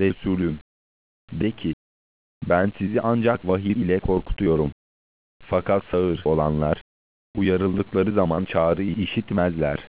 Resulüm, de ki, ben sizi ancak vahiy ile korkutuyorum. Fakat sağır olanlar, uyarıldıkları zaman çağrıyı işitmezler.